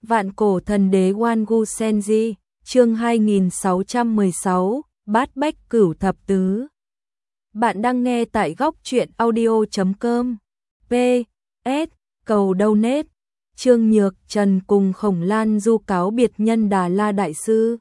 Vạn cổ thần đế Wangu Senji, chương 2616, Bát Bách Cửu Thập Tứ. Bạn đang nghe tại góc truyện audio.com. PS, cầu donate. Trương Nhược Trần cùng Khổng Lan Du cáo biệt nhân Đà La Đại Sư.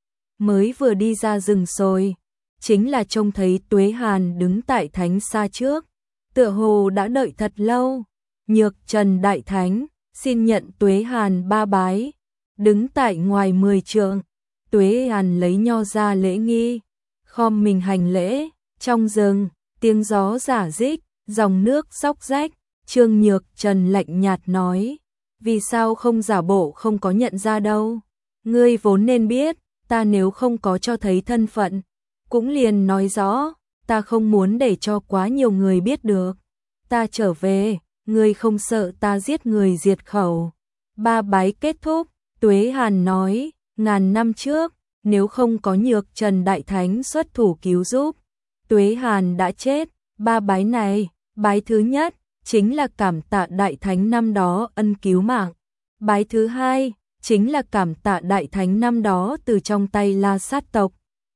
Mới vừa đi ra rừng rồi, chính là trông thấy Tuế Hàn đứng tại thánh xa trước. Tựa hồ đã đợi thật lâu. Nhược Trần Đại Thánh, xin nhận Tuế Hàn ba bái. Đứng tại ngoài 10 trượng, Tuế Hàn lấy nho ra lễ nghi, khom mình hành lễ. Trong rừng, tiếng gió rả rích, dòng nước róc rách. Trương Nhược Trần lạnh nhạt nói, vì sao không giả bộ không có nhận ra đâu. Ngươi vốn nên biết, ta nếu không có cho thấy thân phận, cũng liền nói rõ, ta không muốn để cho quá nhiều người biết được. Ta trở về, ngươi không sợ ta giết người diệt khẩu. Ba bái kết thúc, Tuế Hàn nói, ngàn năm trước, nếu không có Nhược Trần Đại Thánh xuất thủ cứu giúp, Tuế Hàn đã chết. Ba bái này, bái thứ nhất, chính là cảm tạ Đại Thánh năm đó ân cứu mạng. Bái thứ hai, chính là cảm tạ Đại Thánh năm đó từ trong tay La Sát tộc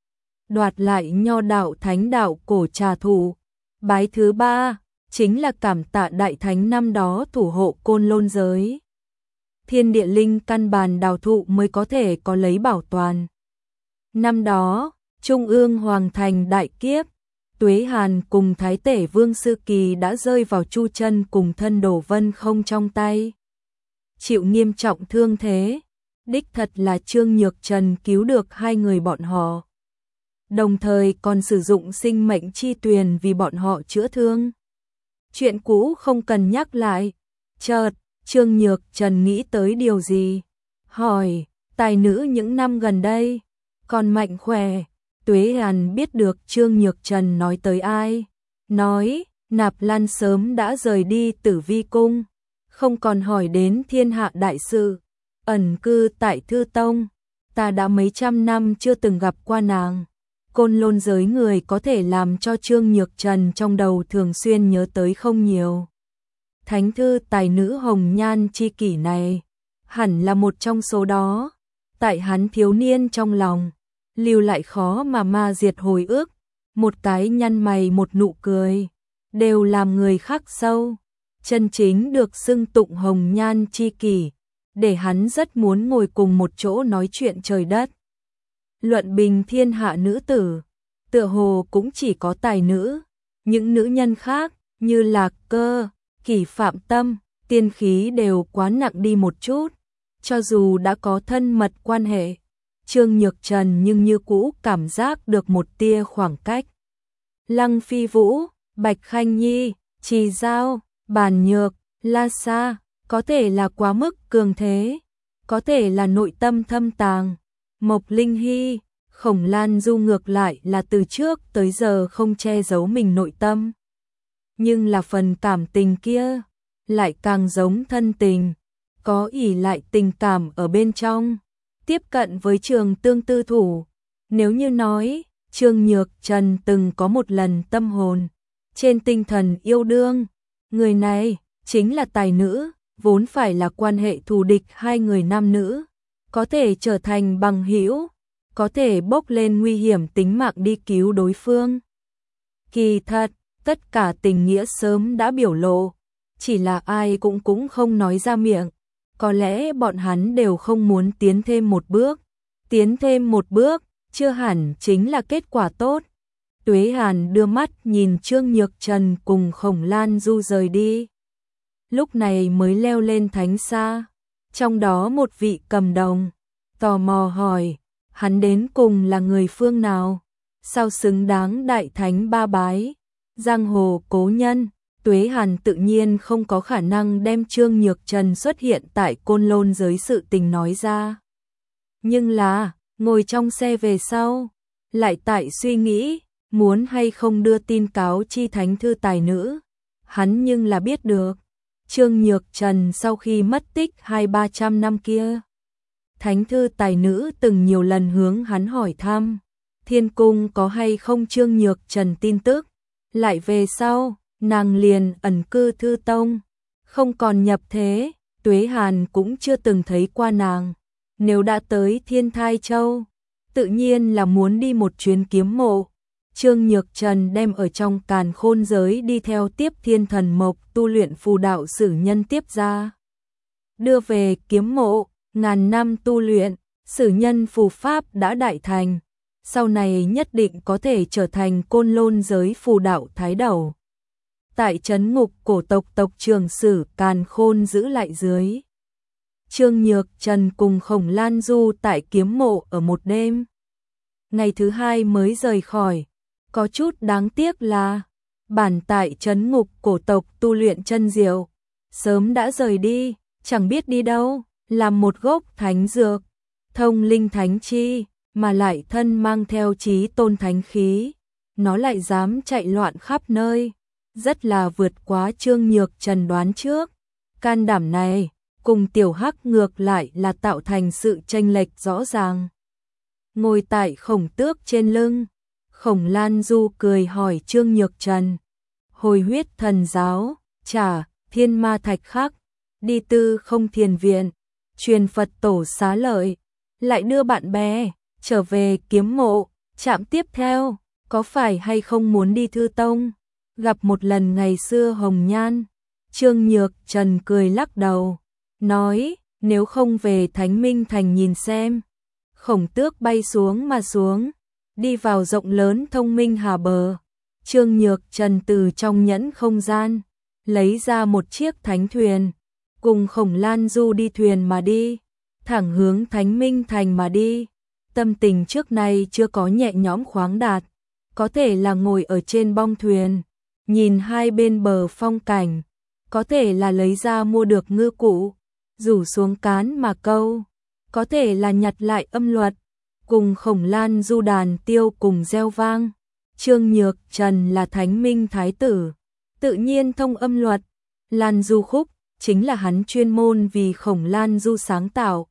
đoạt lại nho đạo thánh đạo cổ trà thủ. Bái thứ ba, chính là cảm tạ Đại Thánh năm đó thủ hộ Côn Lôn giới. Thiên địa linh căn bàn đào thụ mới có thể có lấy bảo toàn. Năm đó, Trung ương Hoàng Thành đại kiếp, Tuế Hàn cùng Thái Tể Vương Sư Kỳ đã rơi vào Chu Chân cùng thân Đồ Vân Không trong tay. Chịu nghiêm trọng thương thế, đích thật là Trương Nhược Trần cứu được hai người bọn họ. Đồng thời còn sử dụng sinh mệnh chi tuyền vì bọn họ chữa thương. Chuyện cũ không cần nhắc lại. Chợt, Trương Nhược Trần nghĩ tới điều gì? Hỏi, tài nữ những năm gần đây, còn mạnh khỏe? Tuế Hàn biết được Trương Nhược Trần nói tới ai. Nói, Nạp Lan sớm đã rời đi Tử Vi Cung, không còn hỏi đến thiên hạ đại sự, ẩn cư tại Thư Tông. Ta đã mấy trăm năm chưa từng gặp qua nàng. Côn Lôn giới người có thể làm cho Trương Nhược Trần trong đầu thường xuyên nhớ tới không nhiều. Thánh thư tài nữ hồng nhan chi kỷ này, hẳn là một trong số đó. Tại hắn thiếu niên trong lòng, lưu lại khó mà ma diệt hồi ức. Một cái nhăn mày một nụ cười, đều làm người khắc sâu. Chân chính được xưng tụng hồng nhan chi kỷ, để hắn rất muốn ngồi cùng một chỗ nói chuyện trời đất. Luận bình thiên hạ nữ tử, tựa hồ cũng chỉ có tài nữ. Những nữ nhân khác, như Lạc Cơ, Kỷ Phạm Tâm, Tiên Khí đều quá nặng đi một chút. Cho dù đã có thân mật quan hệ, Trương Nhược Trần nhưng như cũ cảm giác được một tia khoảng cách. Lăng Phi Vũ, Bạch Khanh Nhi, Trì Giao, Bàn Nhược, La Sa, có thể là quá mức cường thế, có thể là nội tâm thâm tàng. Mộc Linh Hy, Khổng Lan Du ngược lại là từ trước tới giờ không che giấu mình nội tâm. Nhưng là phần cảm tình kia, lại càng giống thân tình, có ỷ lại tình cảm ở bên trong. Tiếp cận với Trường Tương tư thủ, nếu như nói, Trương Nhược Trần từng có một lần tâm hồn, trên tinh thần yêu đương, người này chính là tài nữ, vốn phải là quan hệ thù địch hai người nam nữ, có thể trở thành bằng hữu, có thể bốc lên nguy hiểm tính mạng đi cứu đối phương. Kỳ thật, tất cả tình nghĩa sớm đã biểu lộ, chỉ là ai cũng không nói ra miệng. Có lẽ bọn hắn đều không muốn tiến thêm một bước. Tiến thêm một bước, chưa hẳn chính là kết quả tốt. Tuế Hàn đưa mắt nhìn Trương Nhược Trần cùng Khổng Lan Du rời đi. Lúc này mới leo lên thánh xa. Trong đó một vị cầm đồng, tò mò hỏi, hắn đến cùng là người phương nào? Sao xứng đáng Đại Thánh ba bái? Giang hồ cố nhân. Tuế Hàn tự nhiên không có khả năng đem Trương Nhược Trần xuất hiện tại Côn Lôn giới sự tình nói ra. Nhưng là, ngồi trong xe về sau, lại tại suy nghĩ, muốn hay không đưa tin cáo chi thánh thư tài nữ. Hắn nhưng là biết được, Trương Nhược Trần sau khi mất tích 200-300 năm kia, thánh thư tài nữ từng nhiều lần hướng hắn hỏi thăm, thiên cung có hay không Trương Nhược Trần tin tức. Lại về sau, nàng liền ẩn cư Thư Tông, không còn nhập thế. Tuế Hàn cũng chưa từng thấy qua nàng. Nếu đã tới Thiên Thai Châu, tự nhiên là muốn đi một chuyến kiếm mộ. Trương Nhược Trần đem ở trong Càn Khôn giới đi theo tiếp Thiên Thần Mộc tu luyện phù đạo sử nhân tiếp ra. Đưa về kiếm mộ, ngàn năm tu luyện, sử nhân phù pháp đã đại thành. Sau này nhất định có thể trở thành Côn Lôn giới phù đạo thái đầu. Tại trấn ngục cổ tộc tộc trưởng sử Càn Khôn giữ lại dưới. Trương Nhược Trần cùng Khổng Lan Du tại kiếm mộ ở một đêm. Ngày thứ hai mới rời khỏi. Có chút đáng tiếc là bản tại trấn ngục cổ tộc tu luyện chân diệu. Sớm đã rời đi, chẳng biết đi đâu, làm một gốc thánh dược. Thông linh thánh chi, mà lại thân mang theo chí tôn thánh khí. Nó lại dám chạy loạn khắp nơi. Rất là vượt quá Trương Nhược Trần đoán trước. Can đảm này, cùng tiểu hắc ngược lại là tạo thành sự chênh lệch rõ ràng. Ngồi tại Khổng Tước trên lưng, Khổng Lan Du cười hỏi Trương Nhược Trần. Hồi huyết thần giáo, trả, thiên ma thạch khắc, đi tư không thiền viện, truyền Phật tổ xá lợi, lại đưa bạn bè, trở về kiếm mộ, trạm tiếp theo, có phải hay không muốn đi Thư Tông, gặp một lần ngày xưa hồng nhan. Trương Nhược Trần cười lắc đầu, nói, nếu không về Thánh Minh Thành nhìn xem. Khổng Tước bay xuống mà xuống, đi vào rộng lớn thông minh hà bờ. Trương Nhược Trần từ trong nhẫn không gian, lấy ra một chiếc thánh thuyền, cùng Khổng Lan Du đi thuyền mà đi, thẳng hướng Thánh Minh Thành mà đi. Tâm tình trước nay chưa có nhẹ nhõm khoáng đạt, có thể là ngồi ở trên bong thuyền, nhìn hai bên bờ phong cảnh, có thể là lấy ra mua được ngư cụ, rủ xuống cán mà câu, có thể là nhặt lại âm luật, cùng Khổng Lan Du đàn tiêu cùng reo vang. Trương Nhược Trần là Thánh Minh Thái tử, tự nhiên thông âm luật. Lan Du khúc chính là hắn chuyên môn vì Khổng Lan Du sáng tạo.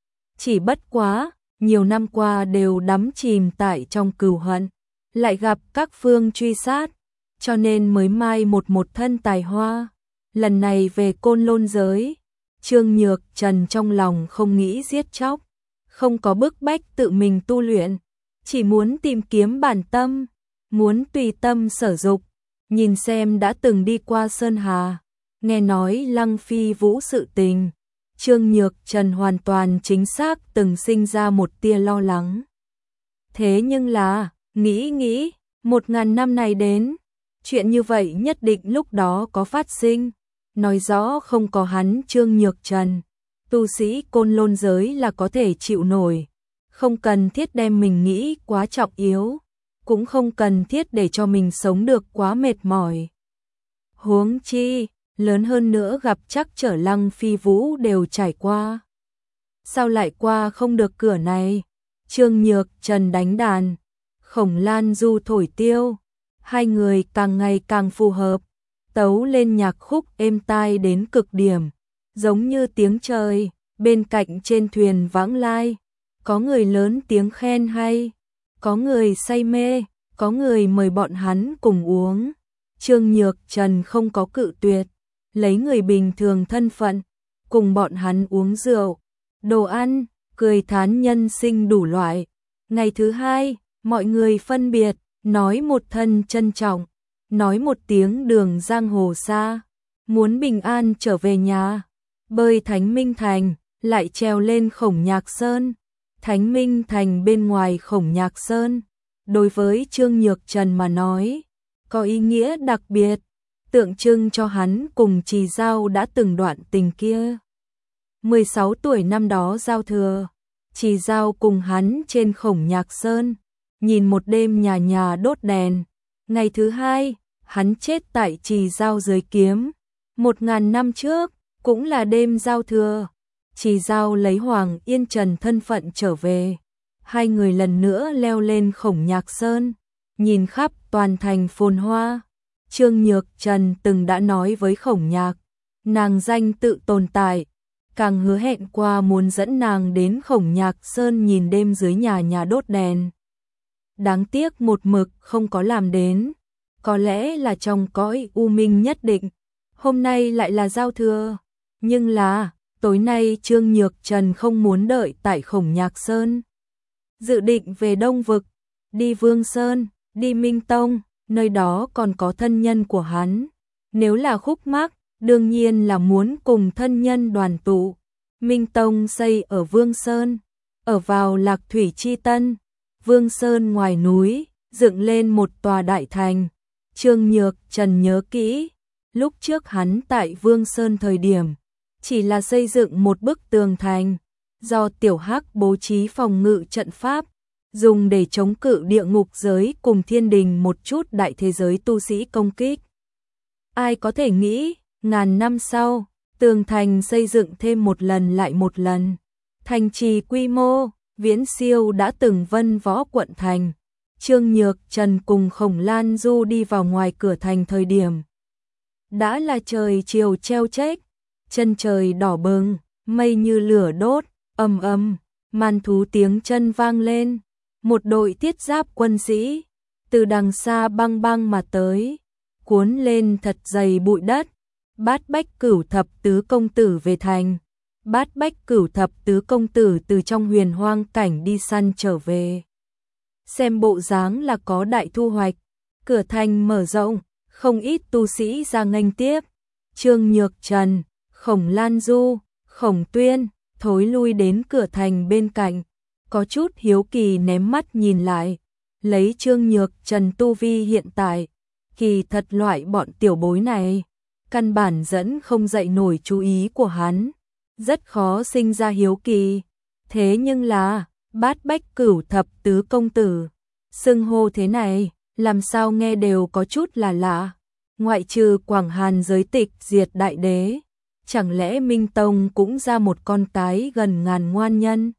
Chỉ bất quá, nhiều năm qua đều đắm chìm tại trong cừu hận, lại gặp các phương truy sát, cho nên mới mai một thân tài hoa. Lần này về Côn Lôn giới, Trương Nhược Trần trong lòng không nghĩ giết chóc, không có bức bách tự mình tu luyện, chỉ muốn tìm kiếm bản tâm, muốn tùy tâm sở dục, nhìn xem đã từng đi qua Sơn Hà, nghe nói Lăng Phi Vũ sự tình. Trương Nhược Trần hoàn toàn chính xác từng sinh ra một tia lo lắng. Thế nhưng là, nghĩ, 1000 năm này đến, chuyện như vậy nhất định lúc đó có phát sinh, nói rõ không có hắn Trương Nhược Trần, tu sĩ Côn Lôn giới là có thể chịu nổi, không cần thiết đem mình nghĩ quá trọng yếu, cũng không cần thiết để cho mình sống được quá mệt mỏi. Huống chi, lớn hơn nữa gặp chắc trở Lăng Phi Vũ đều trải qua. Sao lại qua không được cửa này? Trương Nhược Trần đánh đàn, Khổng Lan Du thổi tiêu, hai người càng ngày càng phù hợp, tấu lên nhạc khúc êm tai đến cực điểm, giống như tiếng trời, bên cạnh trên thuyền vãng lai, có người lớn tiếng khen hay, có người say mê, có người mời bọn hắn cùng uống. Trương Nhược Trần không có cự tuyệt, lấy người bình thường thân phận, cùng bọn hắn uống rượu, đồ ăn, cười thán nhân sinh đủ loại. Ngày thứ hai, mọi người phân biệt, nói một thân trân trọng, nói một tiếng đường giang hồ xa, muốn bình an trở về nhà, bơi Thánh Minh Thành, lại trèo lên Khổng Nhạc Sơn. Thánh Minh Thành bên ngoài Khổng Nhạc Sơn, đối với Trương Nhược Trần mà nói, có ý nghĩa đặc biệt, tượng trưng cho hắn cùng Trì Giao đã từng đoạn tình kia. 16 tuổi năm đó giao thừa, Trì Giao cùng hắn trên Khổng Nhạc Sơn, nhìn một đêm nhà nhà đốt đèn. Ngày thứ hai, hắn chết tại Trì Giao dưới kiếm. 1000 năm trước, cũng là đêm giao thừa, Trì Giao lấy Hoàng Yên Trần thân phận trở về. Hai người lần nữa leo lên Khổng Nhạc Sơn, nhìn khắp toàn thành phồn hoa. Trương Nhược Trần từng đã nói với Khổng Nhạc, nàng danh tự tồn tại, càng hứa hẹn qua muốn dẫn nàng đến Khổng Nhạc Sơn nhìn đêm dưới nhà nhà đốt đèn. Đáng tiếc một mực không có làm đến, có lẽ là trong cõi u minh nhất định, hôm nay lại là giao thừa, nhưng là, Tối nay Trương Nhược Trần không muốn đợi tại Khổng Nhạc Sơn, dự định về Đông Vực, đi Vương Sơn, đi Minh Tông, nơi đó còn có thân nhân của hắn. Nếu là khúc mắc, đương nhiên là muốn cùng thân nhân đoàn tụ. Minh Tông xây ở Vương Sơn, ở vào Lạc Thủy Chi Tân, Vương Sơn ngoài núi, dựng lên một tòa đại thành. Trương Nhược Trần nhớ kỹ, lúc trước hắn tại Vương Sơn thời điểm, chỉ là xây dựng một bức tường thành, do Tiểu Hắc bố trí phòng ngự trận pháp, dùng để chống cự địa ngục giới cùng thiên đình một chút đại thế giới tu sĩ công kích. Ai có thể nghĩ, ngàn năm sau, tường thành xây dựng thêm một lần lại một lần. Thành trì quy mô, viễn siêu đã từng Vân Võ quận thành. Trương Nhược Trần cùng Khổng Lan Du đi vào ngoài cửa thành thời điểm. Đã là trời chiều treo chếch, chân trời đỏ bừng, mây như lửa đốt, ầm ầm, man thú tiếng chân vang lên. Một đội thiết giáp quân sĩ, từ đằng xa băng băng mà tới, cuốn lên thật dày bụi đất. Bát Bách Cửu Thập Tứ Công Tử về thành. Bát Bách Cửu Thập Tứ Công Tử từ trong huyền hoang cảnh đi săn trở về. Xem bộ dáng là có đại thu hoạch. Cửa thành mở rộng, không ít tu sĩ ra nghênh tiếp. Trương Nhược Trần, Khổng Lan Du, Khổng Tuyên thối lui đến cửa thành bên cạnh, có chút hiếu kỳ ném mắt nhìn lại. Lấy Trương Nhược Trần tu vi hiện tại, kỳ thật loại bọn tiểu bối này, căn bản dẫn không dậy nổi chú ý của hắn, rất khó sinh ra hiếu kỳ. Thế nhưng là, Bát Bách Cửu Thập Tứ Công Tử, xưng hô thế này, làm sao nghe đều có chút là lạ. Ngoại trừ Quảng Hàn giới tịch diệt đại đế, chẳng lẽ Minh Tông cũng ra một con cái gần ngàn ngoan nhân.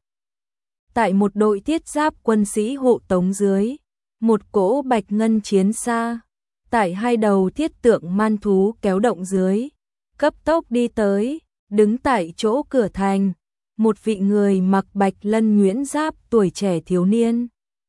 Tại một đội thiết giáp quân sĩ hộ tống dưới, một cỗ bạch ngân chiến xa, tại hai đầu thiết tượng man thú kéo động dưới, cấp tốc đi tới, đứng tại chỗ cửa thành, một vị người mặc bạch lân nhuyễn giáp tuổi trẻ thiếu niên,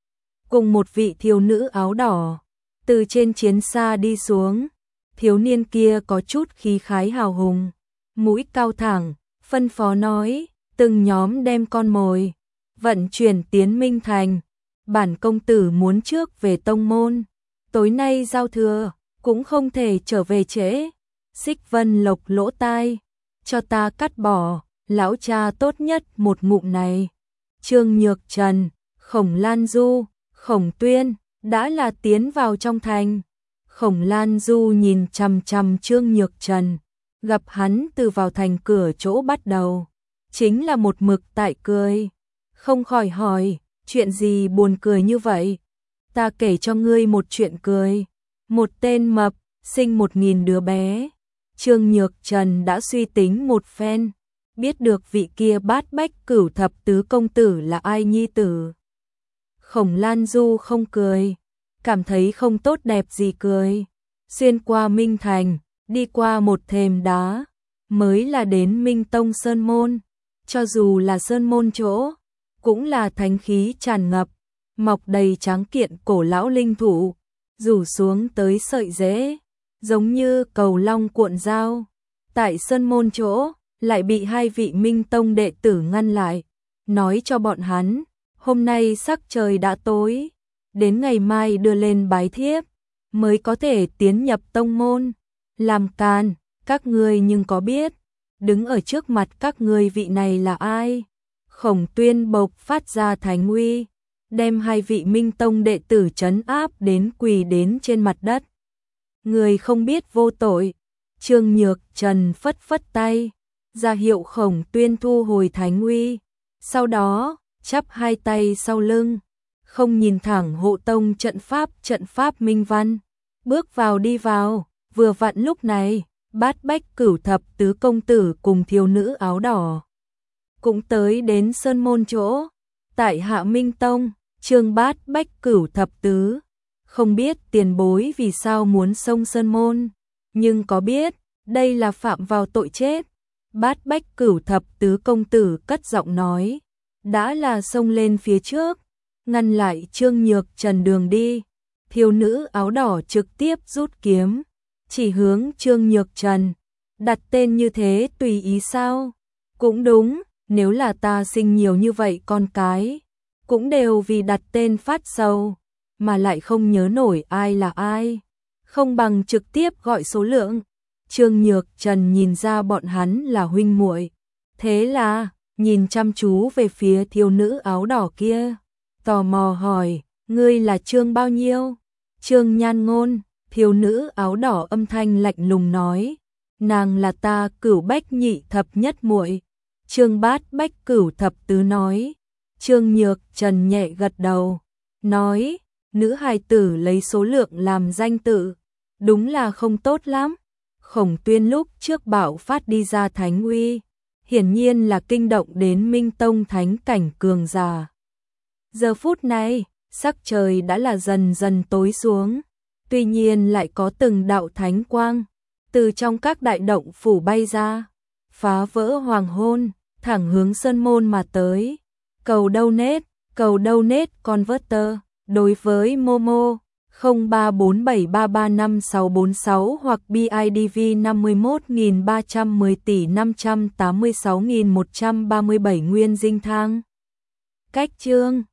cùng một vị thiếu nữ áo đỏ, từ trên chiến xa đi xuống. Thiếu niên kia có chút khí khái hào hùng, mũi cao thẳng, phân phó nói, từng nhóm đem con mồi, vận chuyển tiến Minh Thành. Bản công tử muốn trước về tông môn, tối nay giao thừa, cũng không thể trở về trễ. Xích Vân lộc lỗ tai, cho ta cắt bỏ, lão cha tốt nhất một ngụm này. Trương Nhược Trần, Khổng Lan Du, Khổng Tuyên, đã là tiến vào trong thành. Khổng Lan Du nhìn chằm chằm Trương Nhược Trần, gặp hắn từ vào thành cửa chỗ bắt đầu, chính là một mực tại cười, không khỏi hỏi, chuyện gì buồn cười như vậy? Ta kể cho ngươi một chuyện cười. Một tên mập, sinh 1000 đứa bé. Trương Nhược Trần đã suy tính một phen, biết được vị kia Bát Bách Cửu Thập Tứ Công Tử là ai nhi tử. Khổng Lan Du không cười, cảm thấy không tốt đẹp gì cười. Xuyên qua Minh Thành, đi qua một thềm đá, mới là đến Minh Tông Sơn Môn. Cho dù là Sơn Môn chỗ, cũng là thánh khí tràn ngập, mọc đầy tráng kiện cổ lão linh thụ, rủ xuống tới sợi rễ, giống như cầu long cuộn dao. Tại Sơn Môn chỗ, lại bị hai vị Minh Tông đệ tử ngăn lại, nói cho bọn hắn, hôm nay sắc trời đã tối, đến ngày mai đưa lên bái thiếp, mới có thể tiến nhập tông môn. Làm càn, các ngươi nhưng có biết, đứng ở trước mặt các ngươi vị này là ai? Khổng Tuyên bộc phát ra thánh uy, đem hai vị Minh Tông đệ tử trấn áp đến quỳ đến trên mặt đất. Người không biết vô tội. Trương Nhược Trần phất phất tay, ra hiệu Khổng Tuyên thu hồi thánh uy, sau đó chắp hai tay sau lưng, không nhìn thẳng hộ tông trận pháp minh văn, bước vào đi vào. Vừa vặn lúc này, Bát Bách Cửu Thập Tứ Công Tử cùng thiếu nữ áo đỏ cũng tới đến Sơn Môn chỗ. Tại Hạ Minh Tông, Trương Bát Bách Cửu Thập Tứ, không biết tiền bối vì sao muốn xông Sơn Môn, nhưng có biết, đây là phạm vào tội chết. Bát Bách Cửu Thập Tứ Công Tử cất giọng nói, đã là xông lên phía trước, ngăn lại Trương Nhược Trần đường đi. Thiếu nữ áo đỏ trực tiếp rút kiếm, chỉ hướng Trương Nhược Trần, đặt tên như thế tùy ý sao? Cũng đúng, nếu là ta sinh nhiều như vậy con cái, cũng đều vì đặt tên phát sầu, mà lại không nhớ nổi ai là ai. Không bằng trực tiếp gọi số lượng. Trương Nhược Trần nhìn ra bọn hắn là huynh muội, thế là nhìn chăm chú về phía thiếu nữ áo đỏ kia, tò mò hỏi, ngươi là Trương bao nhiêu? Trương Nhan Ngôn. Thiếu nữ áo đỏ âm thanh lạnh lùng nói, nàng là ta Cửu Bách nhị thập nhất muội. Trương Bát Bách Cửu thập tứ nói. Trương Nhược Trần nhẹ gật đầu, nói, nữ hài tử lấy số lượng làm danh tự, đúng là không tốt lắm. Khổng Tuyên lúc trước bảo phát đi ra thánh uy, hiển nhiên là kinh động đến Minh Tông thánh cảnh cường giả. Giờ phút này, sắc trời đã là dần dần tối xuống, tuy nhiên lại có từng đạo thánh quang từ trong các đại động phủ bay ra, phá vỡ hoàng hôn, thẳng hướng Sơn Môn mà tới. Cầu donate converter đối với Momo 0347335646 hoặc BIDV 51310 tỷ 586.137 nguyên dinh thang. Cách chương